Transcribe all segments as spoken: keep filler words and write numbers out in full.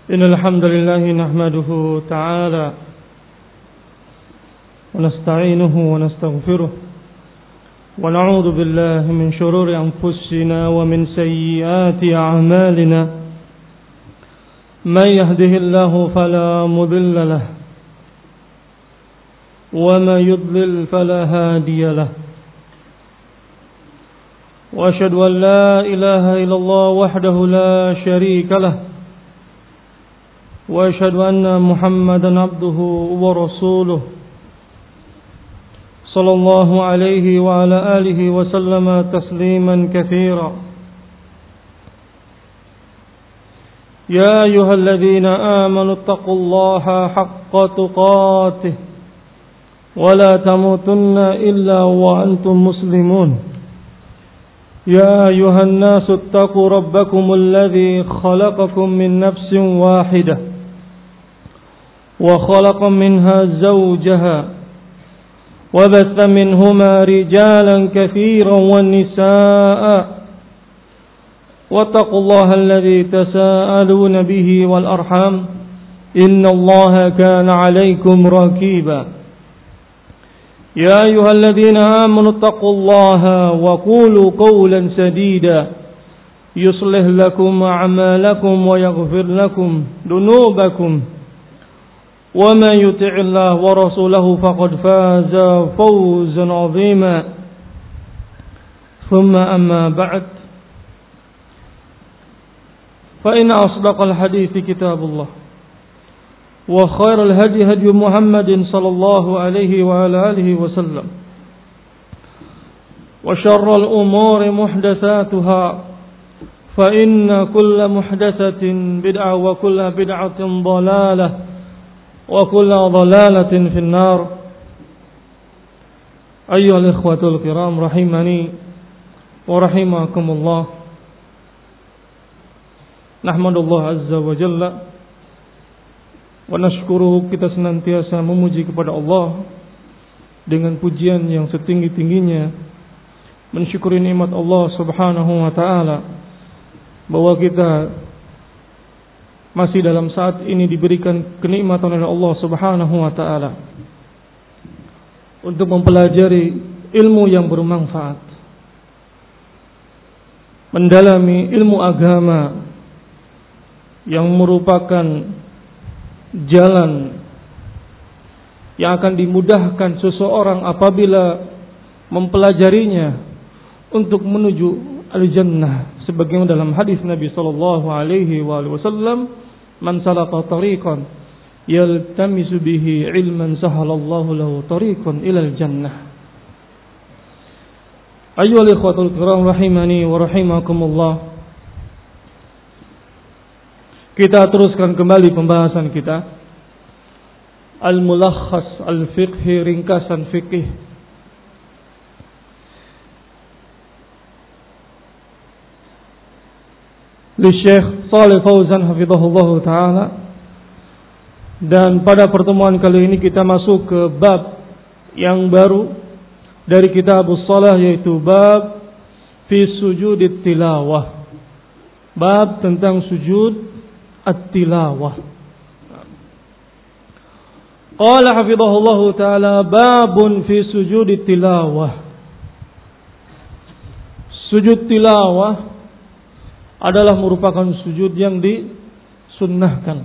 إن الحمد لله نحمده تعالى ونستعينه ونستغفره ونعوذ بالله من شرور أنفسنا ومن سيئات أعمالنا من يهده الله فلا مضل له ومن يضلل فلا هادي له وأشهد أن لا إله إلا الله وحده لا شريك له وأشهد أن محمدا عبده ورسوله صلى الله عليه وعلى آله وسلم تسليما كثيرا يا أيها الذين آمنوا اتقوا الله حق تقاته ولا تموتن إلا وأنتم مسلمون يا أيها الناس اتقوا ربكم الذي خلقكم من نفس واحدة وخلق منها زوجها وبث منهما رجالا كثيرا والنساء واتقوا الله الذي تساءلون به والأرحام إن الله كان عليكم رقيبا يا أيها الذين آمنوا اتقوا الله وقولوا قولا سديدا يصلح لكم أعمالكم ويغفر لكم ذنوبكم ومن يطع الله ورسوله فقد فاز فوزا عظيما ثم أما بعد فإن أصدق الحديث كتاب الله وخير الهدي هدي محمد صلى الله عليه وعلى آله وسلم وشر الأمور محدثاتها فإن كل محدثة بدعة وكل بدعة ضلالة وكل ضلالة في النار أيها الإخوة الكرام رحمني ورحمكم الله نحمد الله عز وجل wa nashkuruhu, kita senantiasa memuji kepada Allah dengan pujian yang setinggi-tingginya, mensyukuri nikmat Allah Subhanahu wa taala bahwa kita masih dalam saat ini diberikan kenikmatan oleh Allah Subhanahu wa taala untuk mempelajari ilmu yang bermanfaat, mendalami ilmu agama yang merupakan jalan yang akan dimudahkan seseorang apabila mempelajarinya untuk menuju al-jannah, sebagaimana dalam hadis Nabi sallallahu alaihi wasallam, man salaka tariqan yaltamisu bihi ilman sahalallahu lahu tariqan ilal jannah. Ayyuhal ikhwatul kiram rahimani wa rahimakumullah. Kita teruskan kembali pembahasan kita Al-Mulakhas Al-Fiqhi, ringkasan fikih li Syekh Shalih Fauzan hafizahullah ta'ala. Dan pada pertemuan kali ini kita masuk ke bab yang baru dari kitabus shalah, yaitu bab fi sujudit tilawah, bab tentang sujud at-tilawah. Qala hafizahullahu ta'ala babun fi sujudi tilawah. Sujud tilawah adalah merupakan sujud yang disunnahkan,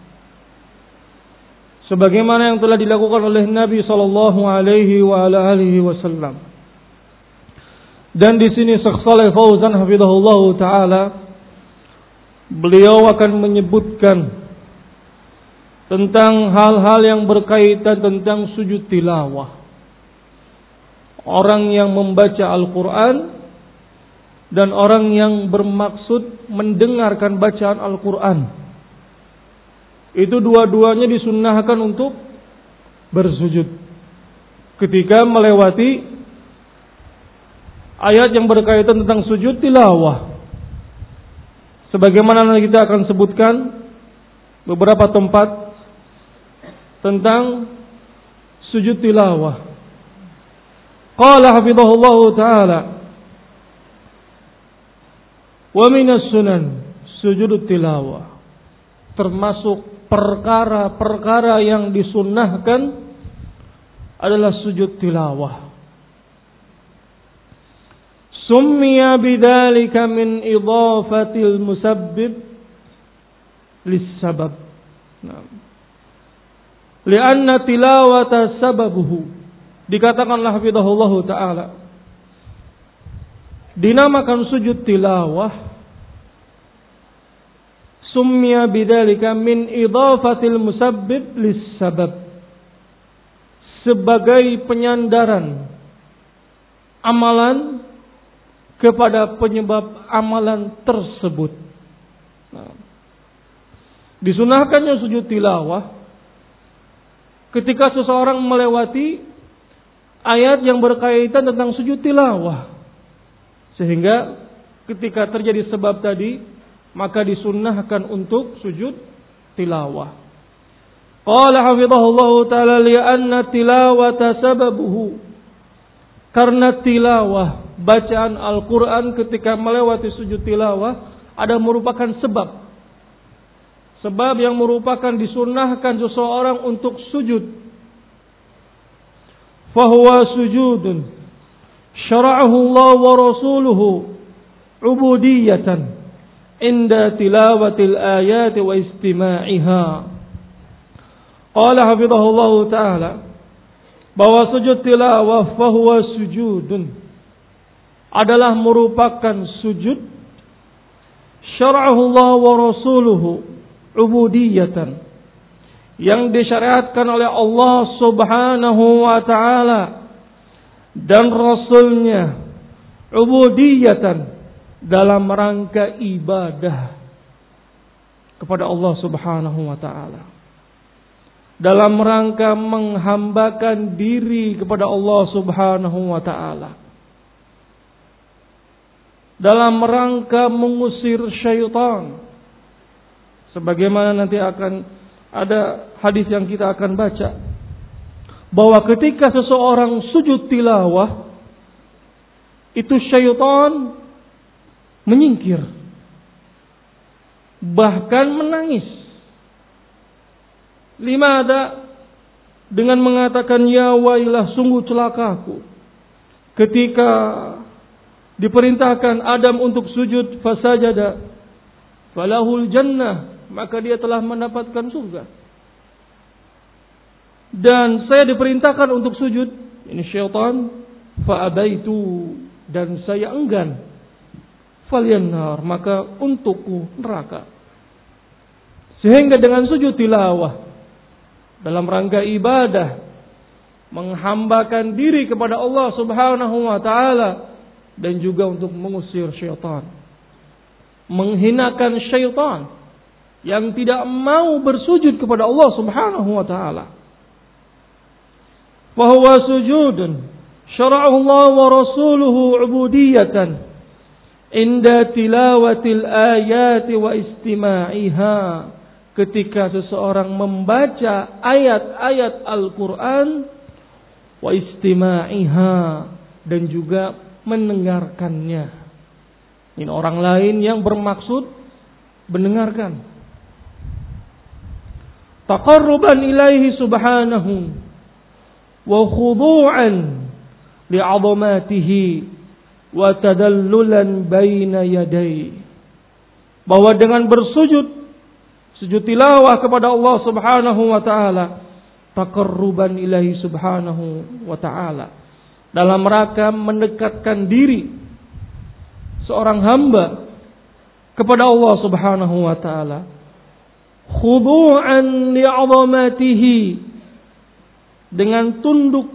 sebagaimana yang telah dilakukan oleh Nabi sallallahu alaihi wa ala alihi wasallam. Dan di sini Syekh Shalih Fauzan hafizahullahu ta'ala beliau akan menyebutkan tentang hal-hal yang berkaitan tentang sujud tilawah. Orang yang membaca Al-Quran dan orang yang bermaksud mendengarkan bacaan Al-Quran, itu dua-duanya disunnahkan untuk bersujud ketika melewati ayat yang berkaitan tentang sujud tilawah. Sebagaimana kita akan sebutkan beberapa tempat tentang sujud tilawah. Qala hafizahullah ta'ala wa minas sunan sujud tilawah. termasuk perkara-perkara yang disunnahkan adalah sujud tilawah. Summiya bidzalika min idhafatil musabbib lis-sabab. Nah. Lianna tilawata sababuhu. Dikatakanlah hafizahullah taala, dinamakan sujud tilawah summiya bidzalika min idhafatil musabbib lis-sabab, sebagai penyandaran amalan kepada penyebab amalan tersebut. Nah, disunahkannya sujud tilawah ketika seseorang melewati ayat yang berkaitan tentang sujud tilawah, sehingga ketika terjadi sebab tadi maka disunahkan untuk sujud tilawah. Qala hafizahullahu ta'ala li'anna tilawata sababuhu, karena tilawah, bacaan Al-Quran ketika melewati sujud tilawah ada merupakan sebab. Sebab yang merupakan disunahkan seseorang untuk sujud. Fahuwa sujudun syara'ahu Allah wa rasuluhu ubudiyatan inda tilawatil ayati wa istima'iha. Qala hafizahullahu ta'ala, bahwa sujud tilawah fahuwa sujudun adalah merupakan sujud syara'ahu Allah wa rasuluhu ubudiyatan, yang disyariatkan oleh Allah Subhanahu wa ta'ala dan Rasulnya, ubudiyatan, dalam rangka ibadah kepada Allah Subhanahu wa ta'ala, dalam rangka menghambakan diri kepada Allah Subhanahu wa ta'ala, dalam rangka mengusir syaitan, sebagaimana nanti akan ada hadis yang kita akan baca, bahwa ketika seseorang sujud tilawah itu syaitan menyingkir, bahkan menangis. Limada, dengan mengatakan ya wailah, sungguh celakaku, ketika diperintahkan Adam untuk sujud fasajada falahul jannah, maka dia telah mendapatkan surga, dan saya diperintahkan untuk sujud, ini syaitan, fa'abaitu, dan saya enggan, falyannar, maka untukku neraka. Sehingga dengan sujud tilawah dalam rangka ibadah, menghambakan diri kepada Allah Subhanahu wa ta'ala, dan juga untuk mengusir syaitan, menghinakan syaitan yang tidak mau bersujud kepada Allah Subhanahu wa ta'ala. Wa huwa sujudun syara'ahu Allah wa rasuluhu ubudiyatan inda tilawatil ayati wa istima'iha, ketika seseorang membaca ayat-ayat Al-Quran, wa istima'iha, dan juga mendengarkannya. Ini orang lain yang bermaksud mendengarkan. Taqarruban ilaihi subhanahu wa khudu'an li'azamatihi wa tadallulan baina yadayhi, bahwa dengan bersujud, sujud tilawah kepada Allah Subhanahu wa ta'ala, taqarruban ilaihi subhanahu wa ta'ala, dalam rangka mendekatkan diri seorang hamba kepada Allah Subhanahu wa ta'ala, khudu'an li'azamatihi, dengan tunduk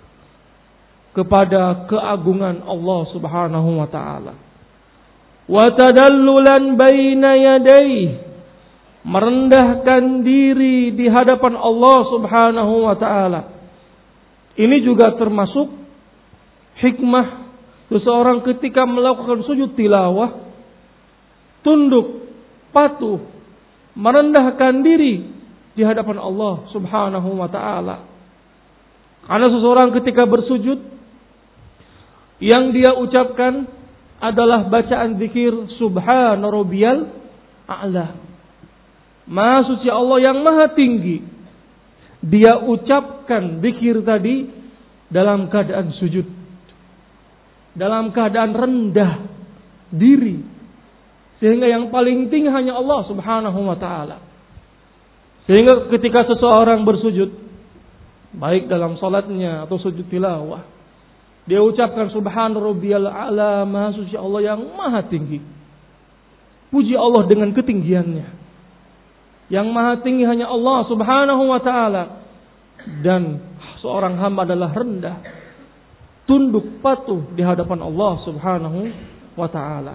kepada keagungan Allah Subhanahu wa ta'ala, wa tadallulan baina yadayhi, merendahkan diri di hadapan Allah Subhanahu wa ta'ala. Ini juga termasuk hikmah seseorang ketika melakukan sujud tilawah, tunduk, patuh, merendahkan diri di hadapan Allah Subhanahu wa ta'ala. Karena seseorang ketika bersujud, yang dia ucapkan adalah bacaan zikir Subhana Rabbiyal A'la. Maha suci Allah yang maha tinggi. Dia ucapkan zikir tadi dalam keadaan sujud, dalam keadaan rendah diri, sehingga yang paling tinggi hanya Allah Subhanahu wa ta'ala. Sehingga ketika seseorang bersujud, baik dalam salatnya atau sujud tilawah, dia ucapkan subhan rabbiyal a'la, maha suci Allah yang maha tinggi. Puji Allah dengan ketinggiannya. Yang maha tinggi hanya Allah Subhanahu wa ta'ala. Dan seorang hamba adalah rendah, tunduk patuh di hadapan Allah Subhanahu wa ta'ala.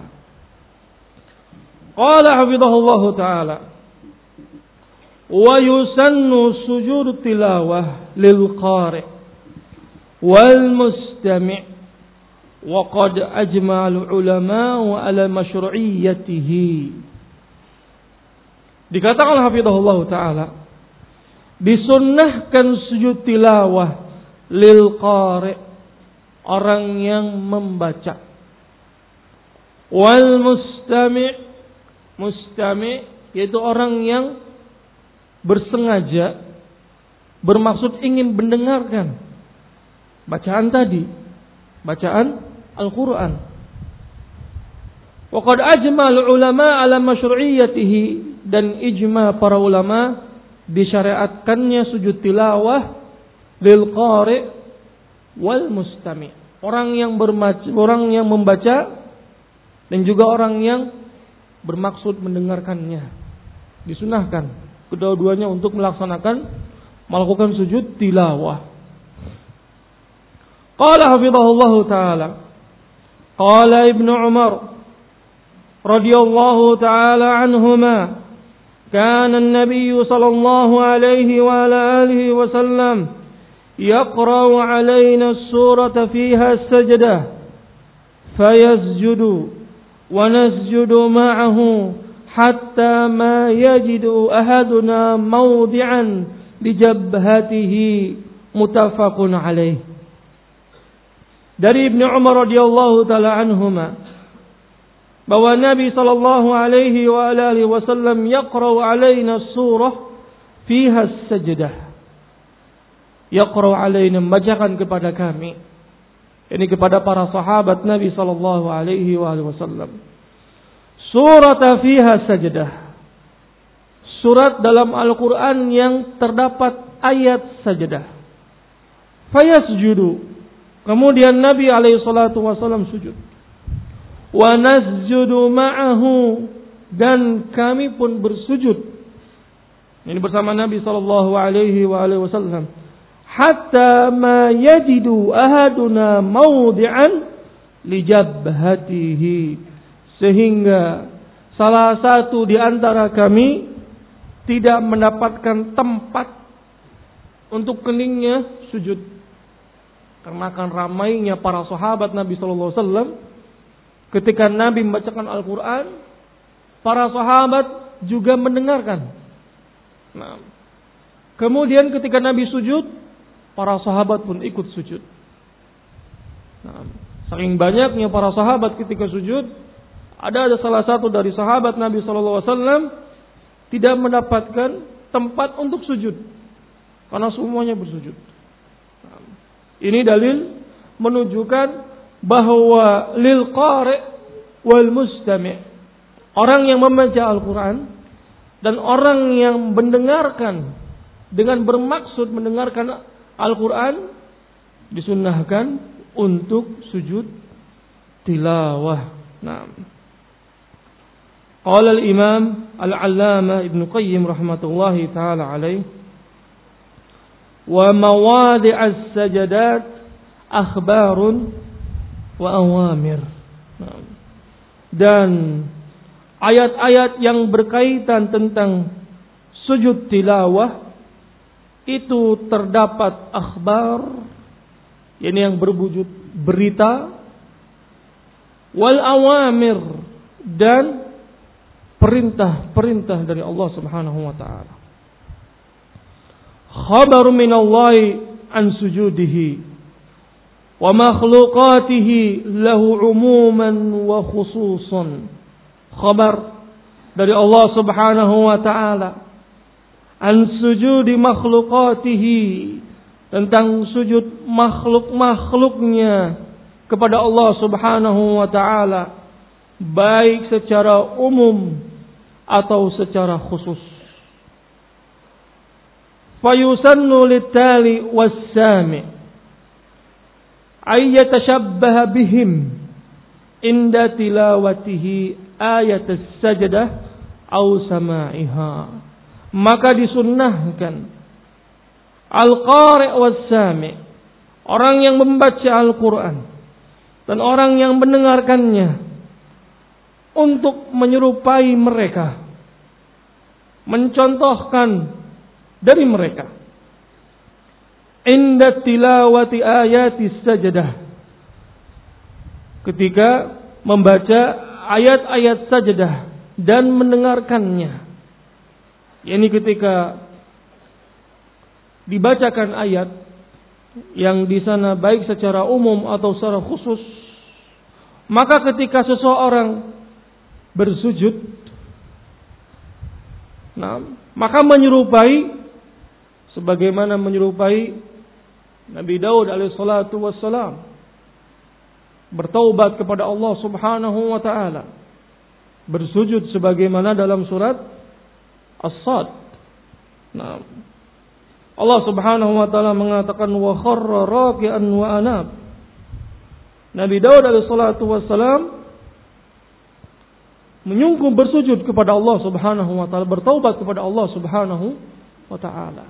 Qala hafidhahullahu ta'ala, wa yusannu sujud tilawah lil qari' wal mustami' wa qad ajma'al ulama wa ala masyru'iyyatihi. Dikatakan hafidhahullah ta'ala, disunnahkan sujud tilawah lil qari', orang yang membaca, wal mustami', mustami' yaitu orang yang bersengaja, bermaksud ingin mendengarkan bacaan tadi, bacaan Al-Quran. Wa qad ajma'al ulama ala masyru'iyyatihi, dan ijma para ulama disyariatkannya sujud tilawah lil qari' wal mustami', orang yang bermaca, orang yang membaca dan juga orang yang bermaksud mendengarkannya. Disunahkan kedua-duanya untuk melaksanakan melakukan sujud tilawah. Qala hafidhahullahu ta'ala, qala Ibnu Umar radhiyallahu ta'ala anhuma, كان النبي صلى الله عليه وعلى آله وسلم يقرأ علينا السورة فيها السجدة فيسجد ونسجد معه حتى ما يجد أحدنا موضعا لجبهته متفق عليه. Dari Ibnu Umar radhiyallahu taala anhuma, bahwa Nabi sallallahu alaihi wa alihi wasallam yaqra'u alaina surah fiha sajdah. Yaqra'u alaina, membacakan kepada kami, ini kepada para sahabat Nabi sallallahu alaihi wa alihi wasallam, surat fiha sajdah, surat dalam Al-Qur'an yang terdapat ayat sajdah. Fayasjudu, kemudian Nabi alaihi salatu wasallam sujud. Wa nasjudu ma'ahu, dan kami pun bersujud, ini bersama Nabi sallallahu alaihi wa alihi wasallam, hatta ma yajidu ahaduna mawdi'an li jabhatihi, sehingga salah satu di antara kami tidak mendapatkan tempat untuk keningnya sujud. Karena akan ramainya para sahabat Nabi sallallahu alaihi wasallam, ketika Nabi membacakan Al-Quran, para sahabat juga mendengarkan. Nah, kemudian ketika Nabi sujud, para sahabat pun ikut sujud. Nah, saking banyaknya para sahabat ketika sujud, ada ada salah satu dari sahabat Nabi Sallallahu Alaihi Wasallam tidak mendapatkan tempat untuk sujud karena semuanya bersujud. Nah, ini dalil menunjukkan bahwa lil qari' wal mustami', orang yang membaca Al-Quran dan orang yang mendengarkan dengan bermaksud mendengarkan Al-Quran, disunnahkan untuk sujud tilawah. Nah, qala al-imam al-allamah Ibnu Qayyim rahmatullahi ta'ala alaih, wa mawadi' as-sajadat akhbarun wa awamir. Dan ayat-ayat yang berkaitan tentang sujud tilawah itu terdapat akhbar, yakni yang berwujud berita, wal awamir, dan perintah-perintah dari Allah Subhanahu wa taala. Khabar min Allah an sujudihi wa makhluqatihi lahu umuman wa khususan. Khabar dari Allah Subhanahu wa taala, an sujudi makhluqatihi, tentang sujud makhluk-makhluknya kepada Allah Subhanahu wa taala, baik secara umum atau secara khusus. Fayusannu litali wassami ay yatashabbaha bihim inda tilawatihi ayat as-sajdah au sama'iha. Maka disunnahkan al-qari' was-sami', orang yang membaca Al-Quran dan orang yang mendengarkannya, untuk menyerupai mereka, mencontohkan dari mereka inda tilawati ayati sajdah, ketika membaca ayat-ayat sajdah dan mendengarkannya. Yani ketika dibacakan ayat yang di sana baik secara umum atau secara khusus, maka ketika seseorang bersujud, nah, maka menyerupai, sebagaimana menyerupai Nabi Daud alaihissalatu wassalam, bertaubat kepada Allah Subhanahu wa taala, bersujud sebagaimana dalam surat As-Sad. Nah, Allah Subhanahu wa taala mengatakan wa kharra raki'an wa anab. Nabi Daud alaihissalatu wassalam menyungkur bersujud kepada Allah Subhanahu wa taala, bertaubat kepada Allah Subhanahu wa taala.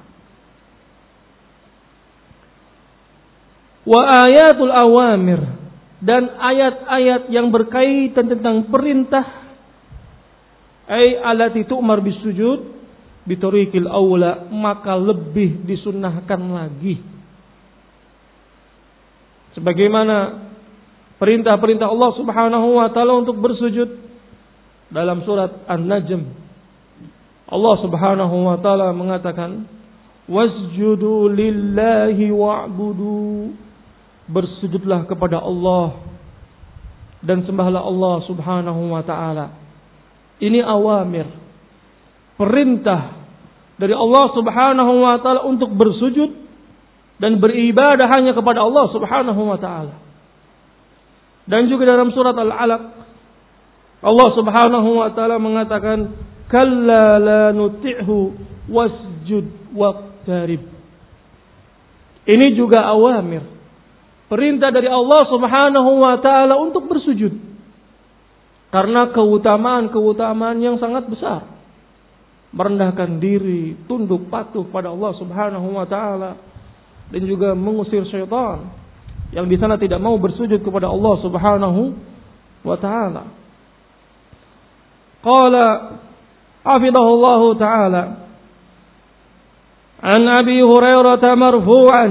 Wa ayatul awamir, dan ayat-ayat yang berkaitan tentang perintah, ay alati tu'mar bisujud bitariqil aula, maka lebih disunnahkan lagi. Sebagaimana perintah-perintah Allah Subhanahu wa taala untuk bersujud dalam surat An-Najm, Allah Subhanahu wa taala mengatakan wasjudu lillahi wa'budu, bersujudlah kepada Allah dan sembahlah Allah Subhanahu wa taala. Ini awamir, perintah dari Allah Subhanahu wa taala untuk bersujud dan beribadah hanya kepada Allah Subhanahu wa taala. Dan juga dalam surat Al-Alaq, Allah Subhanahu wa taala mengatakan kalla la nuti'hu wasjud waqtarib. Ini juga awamir, perintah dari Allah Subhanahu wa taala untuk bersujud, karena keutamaan-keutamaan yang sangat besar. Merendahkan diri, tunduk patuh pada Allah Subhanahu wa taala, dan juga mengusir syaitan yang di sana tidak mau bersujud kepada Allah Subhanahu wa taala. Qala hafidhahullahu taala an Abi Hurairah marfu'an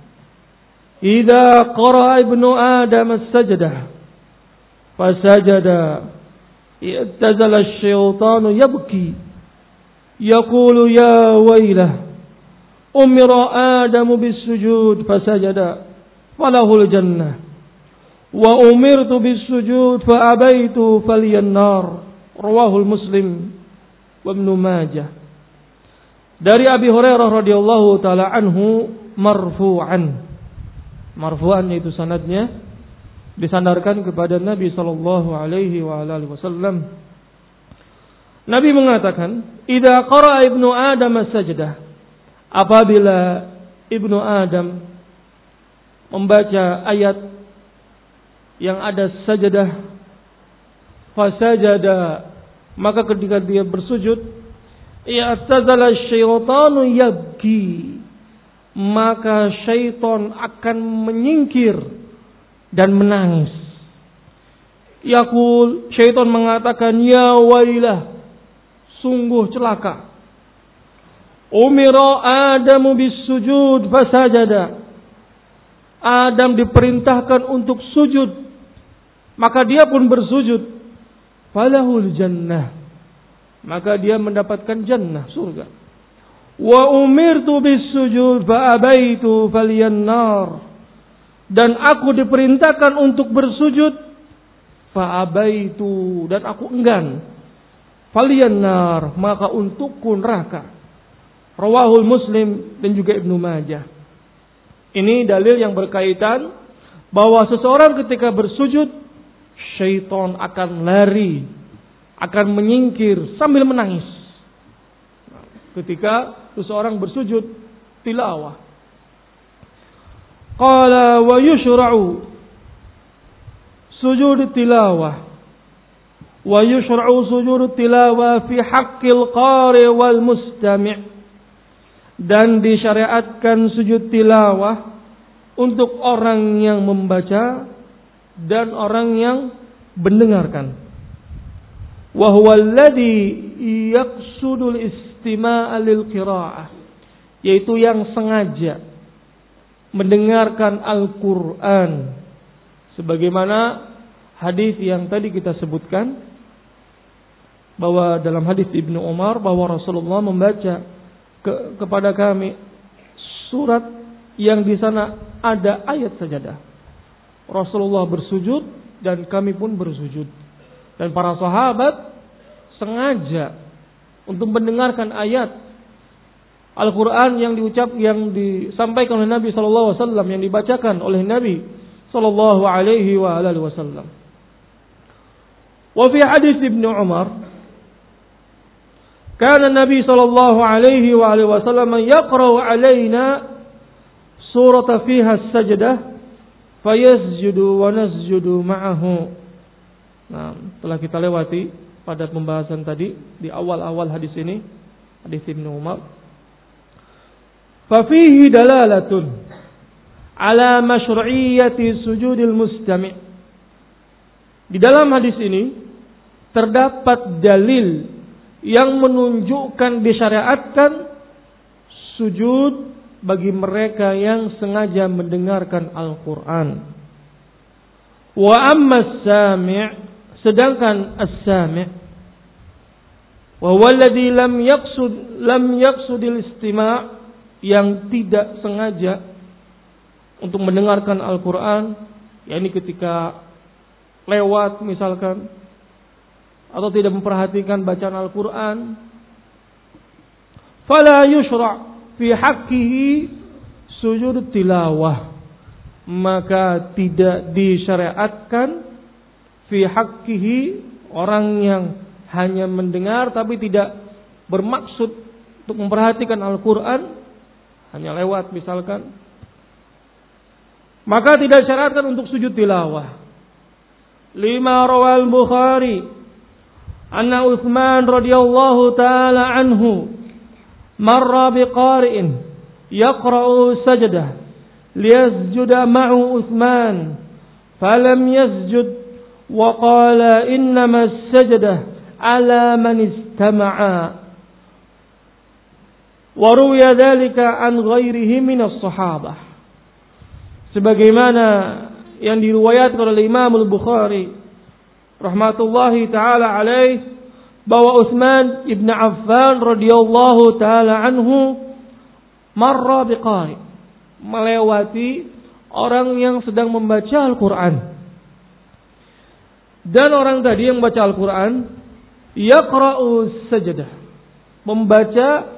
idza qara'a ibnu Adam as-sajdah fasajada i'tazala asy-syaitanu yabki yaqulu ya wailah umira Adamu bis-sujud fasajada falahul jannah wa umirtu bis-sujud fa abaitu falyan nar, rawahul Muslim wa Ibnu Majah. Dari Abi Hurairah radhiyallahu taala anhu marfu'an, marfu'an itu sanadnya disandarkan kepada Nabi sallallahu alaihi wa alihi wasallam. Nabi mengatakan, "Idza qara'a ibnu Adam as-sajdah," apabila ibnu Adam membaca ayat yang ada sajdah, fasajada, maka ketika dia bersujud, i'tazala syaitanu yabki, maka syaitan akan menyingkir dan menangis. Yaqul, syaitan mengatakan, ya wailah, sungguh celaka. Umira Adamu bis-sujud fasajada, Adam diperintahkan untuk sujud, maka dia pun bersujud. Falahul jannah, maka dia mendapatkan jannah, surga. Wa umirtu bis-sujud fa abaitu falyan nar, dan aku diperintahkan untuk bersujud, fa abaitu, dan aku enggan, faliyan nar, maka untukku neraka. Rawahul Muslim dan juga Ibnu Majah. Ini dalil yang berkaitan bahwa seseorang ketika bersujud, syaitan akan lari, akan menyingkir sambil menangis. Ketika seseorang bersujud tilawah. Qala wa yushra'u sujud tilawah. Wa yushra'u sujud tilawah fi haqqil qari wal mustami'. Dan disyariatkan sujud tilawah untuk orang yang membaca dan orang yang mendengarkan. Wa huwa alladhi yaqsudul istima'a lil qira'ah, yaitu yang sengaja mendengarkan Al-Qur'an, sebagaimana hadis yang tadi kita sebutkan bahwa dalam hadis Ibnu Umar bahwa Rasulullah membaca ke, kepada kami surat yang di sana ada ayat sajadah. Rasulullah bersujud dan kami pun bersujud. Dan para sahabat sengaja untuk mendengarkan ayat Al-Quran yang diucap, yang disampaikan oleh Nabi Sallallahu Alaihi Wasallam, yang dibacakan oleh Nabi Sallallahu Alaihi Wasallam. Wa fi hadis Ibnu Umar, kana Nabi Sallallahu Alaihi Wasallam yaqra'u alaina surata fiha sajdah, fayasjudu wa nasjudu ma'ahu. Nah, telah kita lewati pada pembahasan tadi di awal-awal hadis ini, hadis Ibnu Umar. Fa fihi dalalatun ala masyru'iyyati sujudil mustami'. Di dalam hadis ini terdapat dalil yang menunjukkan disyariatkan sujud bagi mereka yang sengaja mendengarkan Al-Quran. Wa amma as-sami', sedangkan as-sami' wa huwa alladhi lam yaqsud lam yaqsudil istima', yang tidak sengaja untuk mendengarkan Al-Quran, yakni ketika lewat misalkan, atau tidak memperhatikan bacaan Al-Quran, fala yushra' fi haqqihi sujud tilawah, maka tidak disyariatkan fi haqqihi, orang yang hanya mendengar tapi tidak bermaksud untuk memperhatikan Al-Quran, hanya lewat misalkan, maka tidak disyariatkan untuk sujud tilawah. Lima rawal Bukhari anna Utsman radhiyallahu taala anhu marra biqari'in yaqra'u sajdah liyasjuda ma'u Utsman falam yasjud wa qala innama as-sajdah ala man istama'a. Wa ruwiya dzalika an ghairihi minas sahabah. Sebagaimana yang diriwayatkan oleh Imam Al-Bukhari rahmatullahi taala alaih, bahwa Utsman ibn Affan radhiyallahu taala anhu marra biqari, melewati orang yang sedang membaca Al-Quran. Dan orang tadi yang membaca Al-Quran yaqra'u sajdah, membaca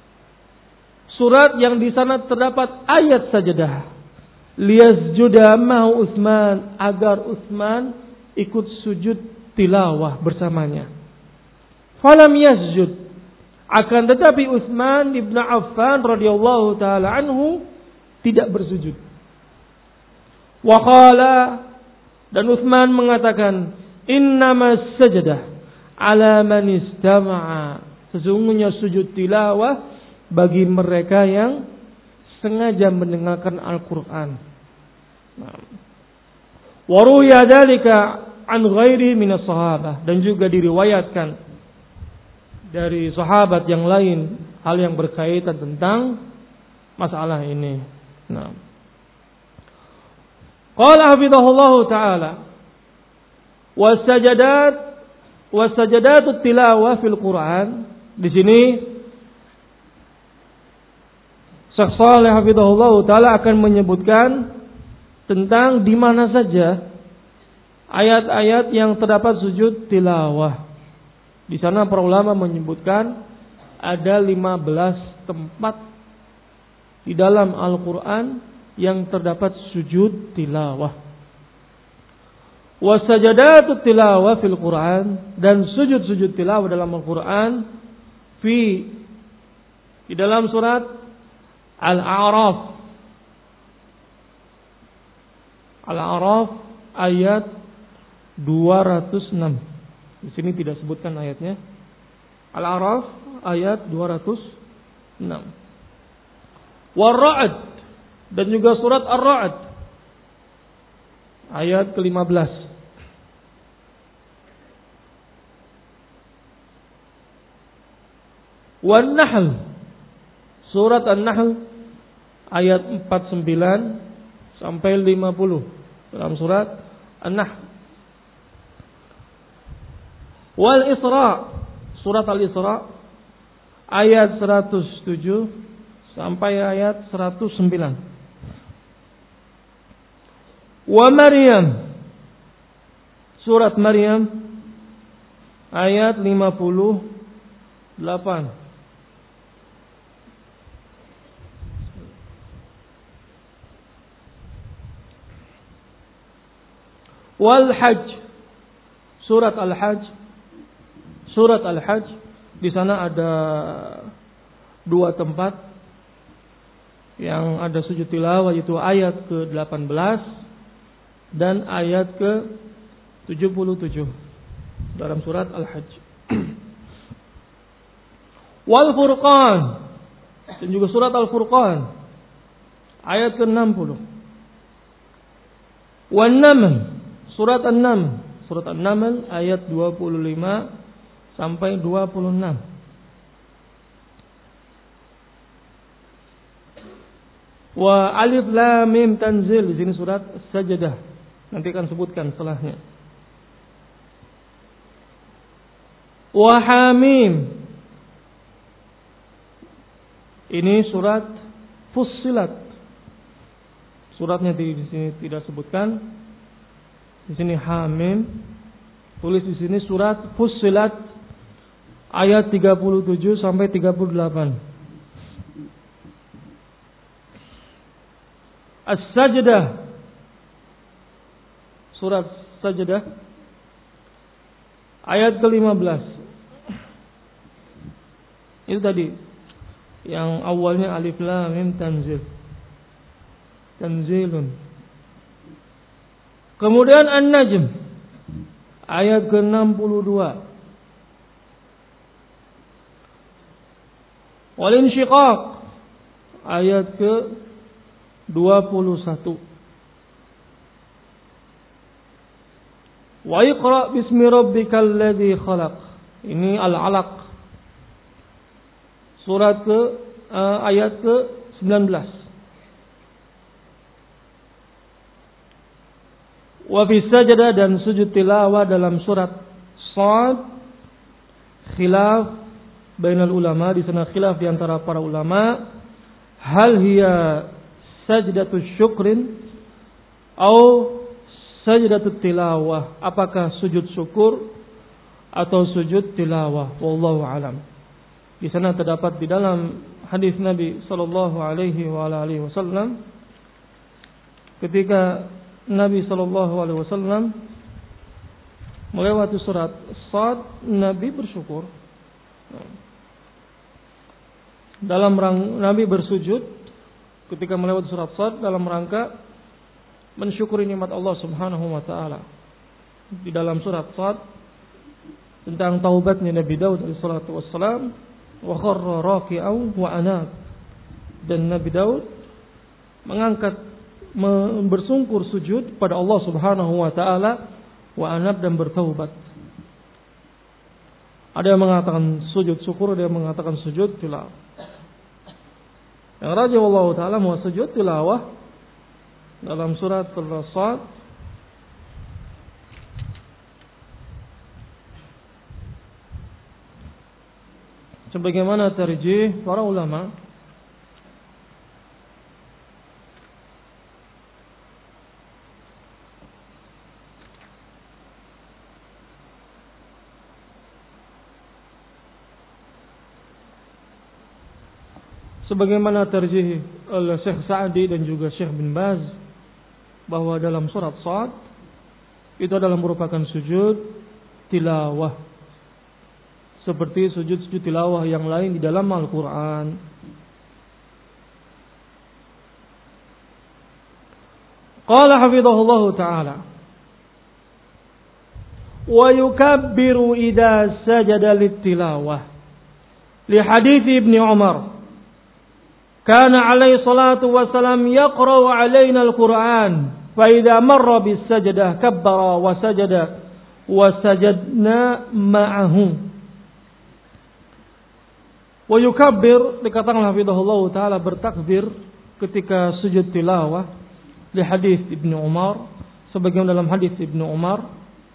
surat yang di sana terdapat ayat sajdah, liyasjuda ma'u Utsman, agar Utsman ikut sujud tilawah bersamanya. Falam yasjud, akan tetapi Utsman ibn Affan radhiyallahu taala anhu tidak bersujud. Wa qala, dan Utsman mengatakan, innamas sajdah ala man istama'a, sesungguhnya sujud tilawah bagi mereka yang sengaja mendengarkan Al-Quran. Wa ruwiya dzalika an ghairi minas sahabah, dan juga diriwayatkan dari sahabat yang lain hal yang berkaitan tentang masalah ini. Nah, qala hafizahullahu taala wasajadat wasajadatut tilawah fil Quran. Di sini Syekh Shalih hafizahullahu taala akan menyebutkan tentang di mana saja ayat-ayat yang terdapat sujud tilawah. Di sana para ulama menyebutkan ada lima belas tempat di dalam Al-Quran yang terdapat sujud tilawah. Wasajadatut tilawah fil Quran, dan sujud-sujud tilawah dalam Al-Quran fi di dalam surat Al-A'raf. Al-A'raf ayat dua ratus enam. Di sini tidak sebutkan ayatnya. Al-A'raf ayat dua ratus enam. War-Ra'd, dan juga surat Ar-Ra'd ayat ke lima belas. Wan-Nahl, surat An-Nahl ayat empat puluh sembilan sampai lima puluh dalam surat An-Nahl. Wal-Isra, surat Al-Isra ayat seratus tujuh sampai ayat seratus sembilan. Wa Maryam, surat Maryam ayat lima puluh delapan. Wal Hajj, surat Al-Hajj, surat Al-Hajj di sana ada dua tempat yang ada sujud tilawah, yaitu ayat ke delapan belas dan ayat ke tujuh puluh tujuh dalam surat Al-Hajj. Wal Furqan, dan juga surat Al-Furqan ayat ke enam puluh. Wan Naml, surat An-Naml, surat An-Naml ayat dua puluh lima sampai dua puluh enam. Wa Alif Lam Mim Tanzil, di sini surat Sajdah. Nanti akan sebutkan setelahnya. Wa Hamim, ini surat Fussilat. Suratnya di sini tidak sebutkan. Di sini Hamim. Tulis di sini surat Fussilat ayat tiga puluh tujuh sampai tiga puluh delapan. As-Sajdah, surat Sajdah ayat ke lima belas. Itu tadi yang awalnya Alif Lam Mim Tanzil, Tanzilun. Kemudian An-Najm ayat ke enam puluh dua. Wal-Insyiqaq ayat ke dua puluh satu. Wa Iqra bismi rabbikal ladzi khalaq. Ini Al-Alaq, surat ke uh, ayat ke sembilan belas. Wa fi sajdah, dan sujud tilawah dalam surat Shad khilaf bainal ulama, di sana khilaf di antara para ulama, hal hiya sajdatus syukrin atau sajdatut tilawah, apakah sujud syukur atau sujud tilawah. Wallahu alam. Di sana terdapat di dalam hadis Nabi sallallahu alaihi wa alihi wasallam, ketika Nabi sallallahu alaihi wasallam melewati surat Shad, Nabi bersyukur. Dalam rang, Nabi bersujud ketika melewati surat Shad dalam rangka mensyukuri nikmat Allah Subhanahu wa taala. Di dalam surat Shad tentang taubatnya Nabi Daud alaihi salatu wassalam, wa kharra raki'an wa anab, dan Nabi Daud mengangkat bersungkur sujud pada Allah Subhanahu wa taala, wa anab, dan bertaubat. Ada yang mengatakan sujud syukur, ada yang mengatakan sujud tilawah. Yang rajih wallahu taala mau sujud tilawah dalam surat Al-Shad sebagaimana tarjih para ulama. sebagaimana terjih oleh Syekh Sa'di dan juga Syekh bin Baz, bahwa dalam surat Shad itu adalah merupakan sujud tilawah, seperti sujud-sujud tilawah yang lain di dalam Al-Quran. Qala hafidhahullahu ta'ala, wa yukabbiru idza sajada lit-tilawah li hadits Ibnu Umar kana alaihi salatu wassalam yaqra'u alaina al-Qur'an fa idza marra bis-sajdah kabbara wa sajada wa sajadna ma'ahu. Wa yukabbir, dikatakan hafidhahullahu ta'ala, bertakbir ketika sujud tilawah di hadis Ibnu Umar, sebagaimana dalam hadis Ibnu Umar,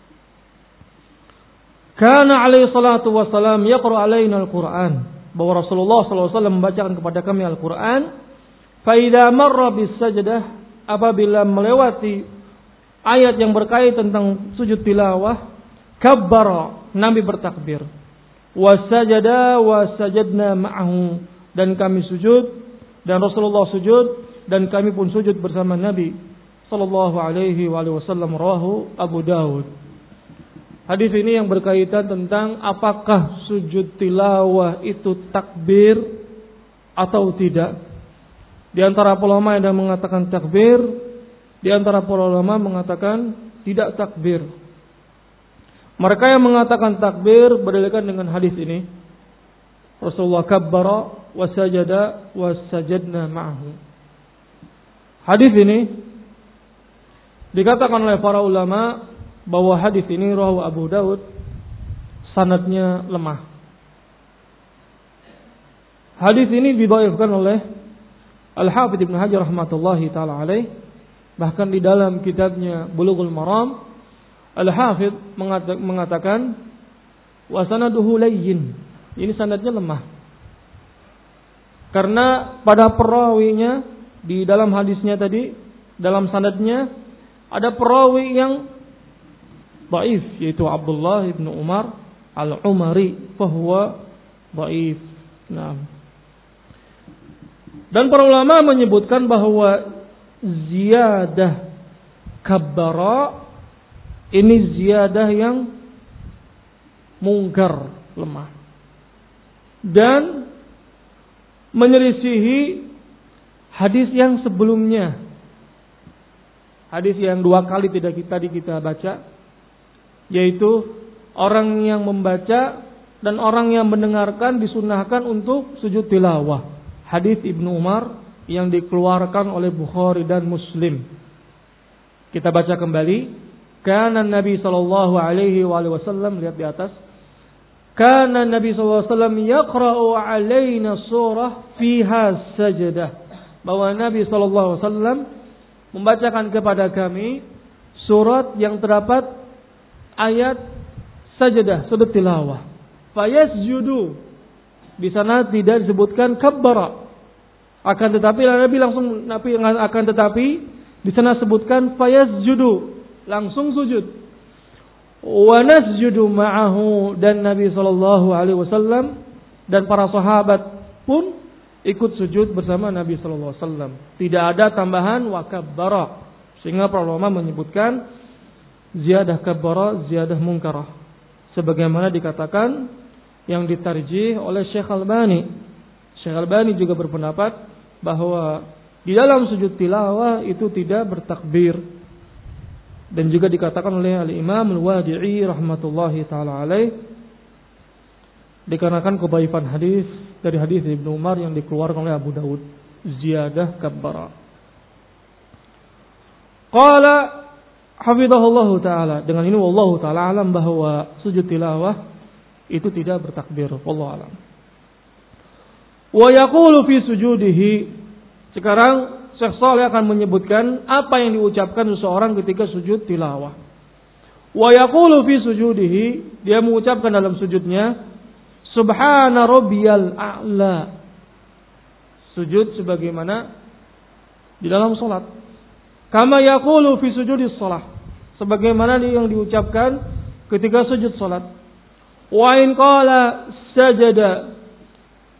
kana alaihi salatu wassalam yaqra alaina al-Qur'an, bahwa Rasulullah sallallahu alaihi wasallam membacakan kepada kami Al-Qur'an, fa idza marra bis sajdah, apabila melewati ayat yang berkaitan tentang sujud tilawah, kabbara, Nabi bertakbir, wa sajada wa sajadna ma'ahu, dan kami sujud dan Rasulullah sujud dan kami pun sujud bersama Nabi sallallahu alaihi wasallam. Rawahu Abu Dawud. Hadis ini yang berkaitan tentang apakah sujud tilawah itu takbir atau tidak. Di antara ulama yang mengatakan takbir, di antara ulama mengatakan tidak takbir. Mereka yang mengatakan takbir berdasarkan dengan hadis ini, Rasulullah kabbara wa sajada wa sajadna ma'ahu. Hadis ini dikatakan oleh para ulama bahwa hadis ini rawahu Abu Daud, sanadnya lemah. Hadis ini didhaifkan oleh Al-Hafidz Ibnu Hajar rahmatullahi taala alaih. Bahkan di dalam kitabnya Bulughul Maram, Al-Hafidz mengatakan wa sanaduhu layyin. Ini sanadnya lemah. Karena pada perawinya di dalam hadisnya tadi, dalam sanadnya ada perawi yang dhaif, yaitu Abdullah bin Umar Al-Umari, fahuwa dhaif. Nah, dan para ulama menyebutkan bahwa ziyadah kabbara ini ziyadah yang mungkar, lemah, dan menyelisihi hadis yang sebelumnya. Hadis yang dua kali tidak kita tadi kita baca, yaitu orang yang membaca dan orang yang mendengarkan disunahkan untuk sujud tilawah. Hadis Ibnu Umar yang dikeluarkan oleh Bukhari dan Muslim. Kita baca kembali. Kana Nabi sallallahu alaihi wasallam, lihat di atas. Kana Nabi sallallahu alaihi wasallam yaqra'u alaina surah fiha sajdah. Bahwa Nabi sallallahu alaihi wasallam membacakan kepada kami surat yang terdapat ayat sajdah, sujud tilawah. Fayasjudu, di sana tidak disebutkan kabbara. Akan tetapi Nabi langsung Nabi akan tetapi di sana sebutkan fayasjudu, langsung sujud. Wa nasjudu ma'ahu, dan Nabi sallallahu alaihi wasallam dan para sahabat pun ikut sujud bersama Nabi sallallahu alaihi wasallam. Tidak ada tambahan wa kabbara. Sehingga para ulama menyebutkan ziyadah kabbara, ziyadah munkarah. Sebagaimana dikatakan yang ditarjih oleh Syekh Albani. Syekh Albani juga berpendapat bahwa di dalam sujud tilawah itu tidak bertakbir. Dan juga dikatakan oleh Al-Imam Al-Wadi'i rahmatullahi ta'ala alaih, dikarenakan kebaifan hadis dari hadis Ibnu Umar yang dikeluarkan oleh Abu Dawud, ziyadah kabbara. Qala hafidhahullahu ta'ala, dengan ini wallahu ta'ala alam bahwa sujud tilawah itu tidak bertakbir, wallahu alam. Wa yaqulu fi sujudihi, sekarang Syekh Shalih akan menyebutkan apa yang diucapkan seseorang ketika sujud tilawah. Wa yaqulu fi sujudihi, dia mengucapkan dalam sujudnya subhana rabbiyal a'la. Sujud sebagaimana di dalam salat. Kama yaqulu fi sujudis shalah, sebagaimana yang diucapkan ketika sujud salat. Wa in qala sajada,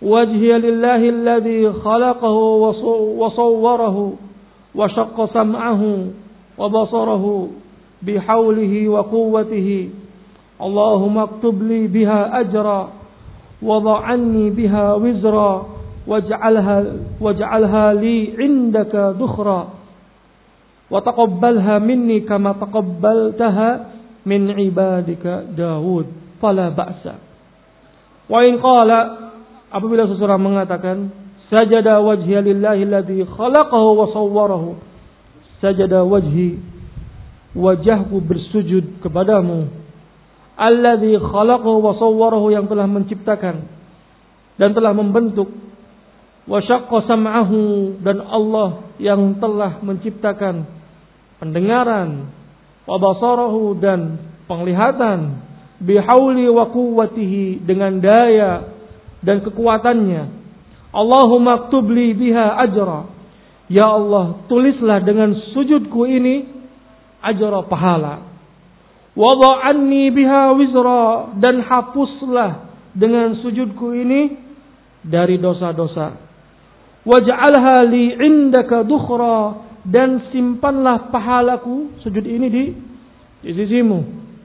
wajhiya lillahi alladhi khalaqahu wa sawwarahu wa shaqqa sam'ahu wa basarahu bihaulihi wa quwwatihi. Allahumma aktub li biha ajra wa dha'anni biha wizra waj'alha waj'alha li 'indaka dukhra wa taqabbalha minni kama taqabbaltaha min 'ibadika Daud fala ba'sa. Wa in qala, apabila seseorang mengatakan sajada wajhiya lillahi alladhi khalaqahu wa sawwarahu, sajada wajhi, wajahku bersujud kepadamu, alladzi khalaqahu wa sawwarahu, yang telah menciptakan dan telah membentuk, wa syaqqa sam'ahu, dan Allah yang telah menciptakan pendengaran, wa basarahu, dan penglihatan, bihauli wa quwwatihi, dengan daya dan kekuatannya. Allahumma aktub li biha ajra, ya Allah, tulislah dengan sujudku ini ajra, pahala. Wadha anni biha wizra, dan hapuslah dengan sujudku ini dari dosa-dosa. Waj'alha li 'indaka dukhra, dan simpanlah pahalaku sujud ini di, di sisimu.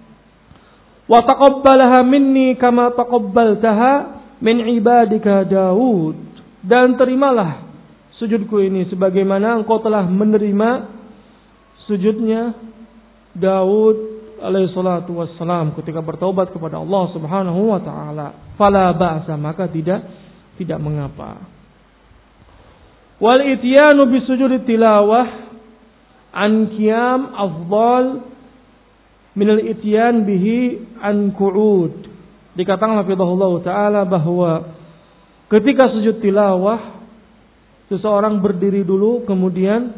Wa taqabbalha minni kama taqabbaltaha min 'ibadika Daud, dan terimalah sujudku ini sebagaimana engkau telah menerima sujudnya Daud alaihi salatu wassalam ketika bertaubat kepada Allah Subhanahu wa taala. Fala ba'sa, maka tidak tidak mengapa. Wal ityanu bisujudi tilawah an qiyam afdal min al ityan bihi an qu'ud. Dikatakan hafizahullah taala bahwa ketika sujud tilawah seseorang berdiri dulu kemudian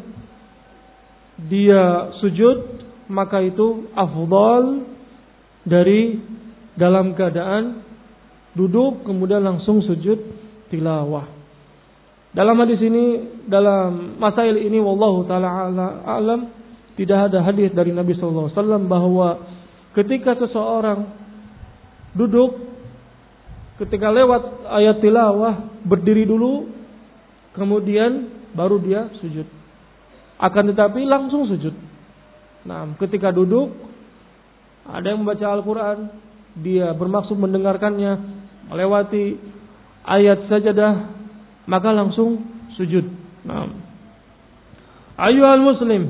dia sujud, maka itu afdal dari dalam keadaan duduk kemudian langsung sujud tilawah. Dalam hadis ini, dalam masail ini, wallahu taala alam, tidak ada hadis dari Nabi sallallahu alaihi wasallam bahwa ketika seseorang duduk, ketika lewat ayat tilawah, berdiri dulu kemudian baru dia sujud. Akan tetapi langsung sujud. Nah, ketika duduk ada yang membaca Al-Quran, dia bermaksud mendengarkannya, melewati ayat sajadah, maka langsung sujud. Nah, ayyuhal muslim,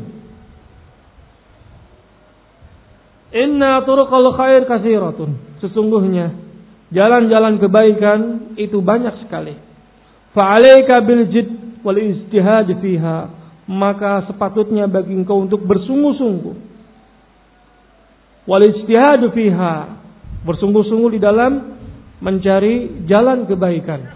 inna turuqal khair katsiratun. Sesungguhnya jalan-jalan kebaikan itu banyak sekali. Fa'alaika bil jidd wal ijtihad fiha, maka sepatutnya bagi engkau untuk bersungguh-sungguh. Wal ijtihad fiha, bersungguh-sungguh di dalam mencari jalan kebaikan.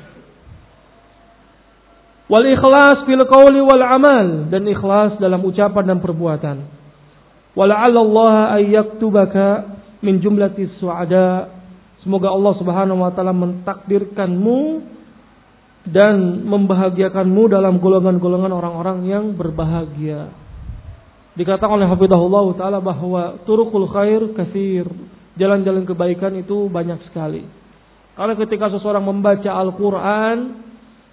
Wal ikhlas fil qawli wal amal, dan ikhlas dalam ucapan dan perbuatan. Wala'alla Allah ay yaktubaka min jumlatis su'ada, semoga Allah Subhanahu wa taala mentakdirkanmu dan membahagiakanmu dalam golongan-golongan orang-orang yang berbahagia. Dikatakan oleh hafizahullah taala bahwa turuqul khair katsir, jalan-jalan kebaikan itu banyak sekali. Karena ketika seseorang membaca Al-Qur'an,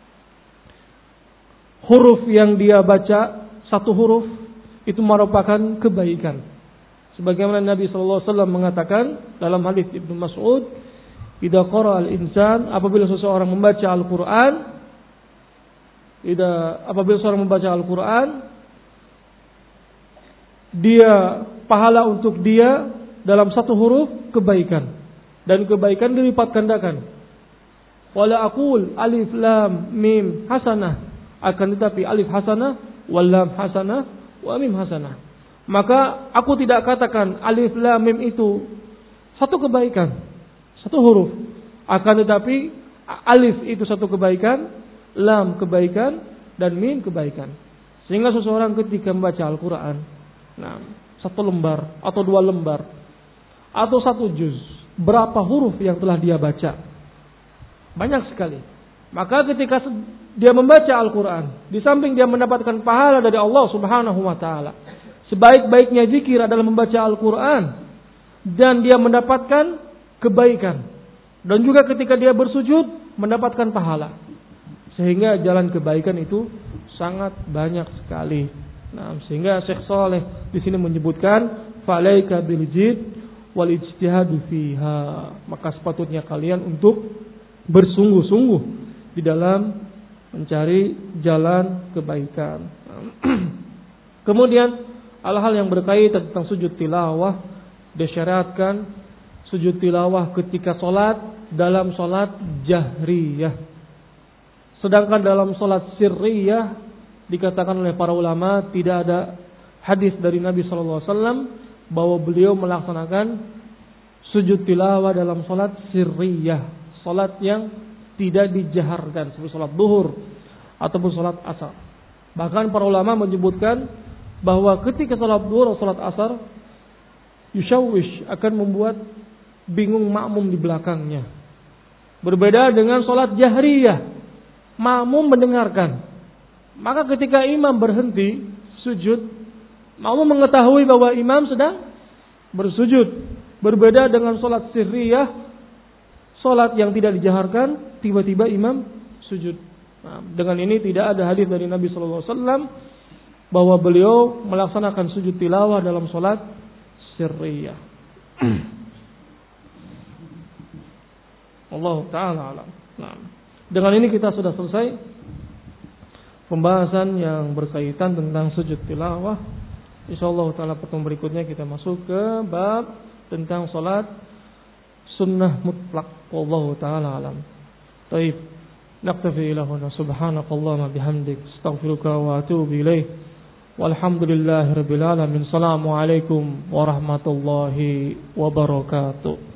huruf yang dia baca, satu huruf itu merupakan kebaikan. Sebagaimana Nabi sallallahu alaihi wasallam mengatakan dalam hadis Ibnu Mas'ud, idza qara al-insan, apabila seseorang membaca Al-Qur'an, idza apabila seseorang membaca Al-Qur'an, dia pahala untuk dia dalam satu huruf kebaikan, dan kebaikan dilipat gandakan. Wala aqul alif lam mim hasanah, akan tetapi alif hasanah, wal lam hasanah, wa mim hasanah. Maka aku tidak katakan alif lam mim itu satu kebaikan, satu huruf. Akan tetapi alif itu satu kebaikan, lam kebaikan, dan mim kebaikan. Sehingga seseorang ketika membaca Al-Quran, nah, satu lembar atau dua lembar atau satu juz, berapa huruf yang telah dia baca? Banyak sekali. Maka ketika dia membaca Al-Quran, di samping dia mendapatkan pahala dari Allah Subhanahu wa taala, sebaik-baiknya zikir adalah membaca Al-Quran, dan dia mendapatkan kebaikan. Dan juga ketika dia bersujud, mendapatkan pahala. Sehingga jalan kebaikan itu sangat banyak sekali. Nah, sehingga Syekh Saleh di sini menyebutkan falaika bil jid wal ijtihadu fiha. Maka sepatutnya kalian untuk bersungguh-sungguh di dalam mencari jalan kebaikan. Kemudian hal-hal yang berkaitan tentang sujud tilawah, disyariatkan sujud tilawah ketika solat dalam solat jahriyah. Sedangkan dalam solat sirriyah dikatakan oleh para ulama tidak ada hadis dari Nabi shallallahu alaihi wasallam bahwa beliau melaksanakan sujud tilawah dalam solat sirriyah, solat yang tidak dijaharkan seperti solat duhur ataupun solat asar. Bahkan para ulama menyebutkan bahwa ketika solat duhur atau solat asar yushawish akan membuat bingung makmum di belakangnya. Berbeda dengan solat jahriyah, makmum mendengarkan. Maka ketika imam berhenti sujud, makmum mengetahui bahwa imam sedang bersujud. Berbeda dengan solat sirriyah, solat yang tidak dijaharkan, tiba-tiba imam sujud. Nah, dengan ini tidak ada hadis dari Nabi shallallahu alaihi wasallam bahwa beliau melaksanakan sujud tilawah dalam solat sirriyah. Allah Ta'ala alam. Nah, dengan ini kita sudah selesai pembahasan yang berkaitan tentang sujud tilawah. Insyaallah Ta'ala pertemuan berikutnya kita masuk ke bab tentang salat sunnah mutlak. Wallahu Ta'ala alam. Baik, naktafi ila huna. Subhanakallahumma bihamdik, astaghfiruka wa atubu ilaik. Walhamdulillahirabbil alamin. Assalamualaikum warahmatullahi wabarakatuh.